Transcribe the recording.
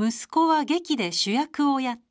息子は劇で主役をやっ